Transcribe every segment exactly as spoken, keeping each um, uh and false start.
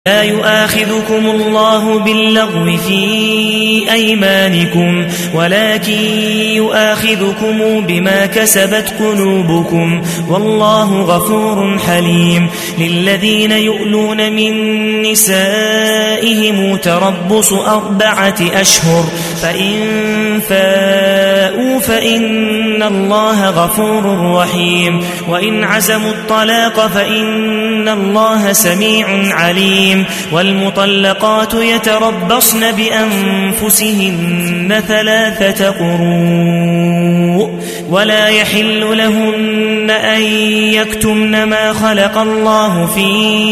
لا يؤاخذكم الله باللغو في أيمانكم ولكن يؤاخذكم بما كسبت قلوبكم والله غفور حليم. للذين يؤلون من نسائهم تربص أربعة أشهر فإن فاءوا فإن الله غفور رحيم وإن عزموا الطلاق فإن الله سميع عليم. والمطلقات يتربصن بأنفسهن ثلاثة قروء ولا يحل لهن أن يكتمن ما خلق الله في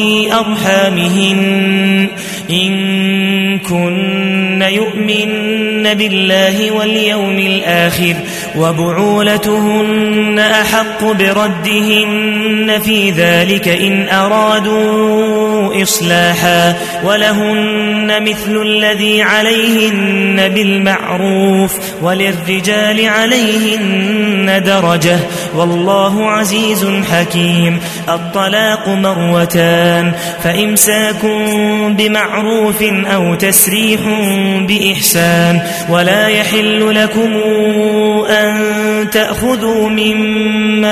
أرحامهن إن كن يؤمن بالله واليوم الآخر وبعولتهن أحق بردهن في ذلك إن أرادوا إصلاحا ولهن مثل الذي عليهن بالمعروف وللرجال عليهن درجة والله عزيز حكيم. الطلاق مرتان فإمساك بمعروف أو تسريح بإحسان ولا يحل لكم أن تأخذوا مما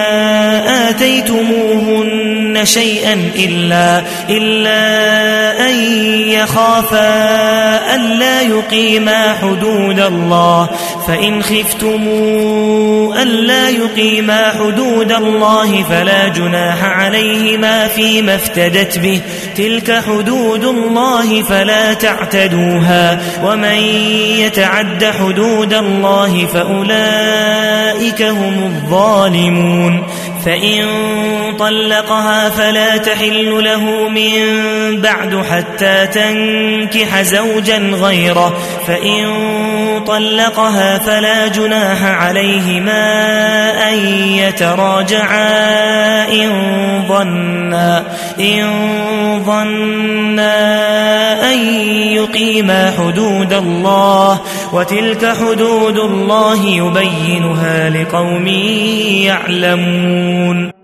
آتيتموهن شيئا إلا, إلا أن يخافا ألا يقيما حدود الله فإن خفتموا ألا يقيما حدود الله فلا جناح عليهما فيما افتدت به تلك حدود الله فلا تعتدوها ومن يتعد حدود الله فأولئك هم الظالمون. فإن طلقها فلا تحل له من بعد حتى تنكح زوجا غيره فإن طلقها فلا جناح عليهما أن يتراجعا إن ظنا إن ظنا أن يقيما حدود الله وتلك حدود الله يبينها لقوم يعلمون.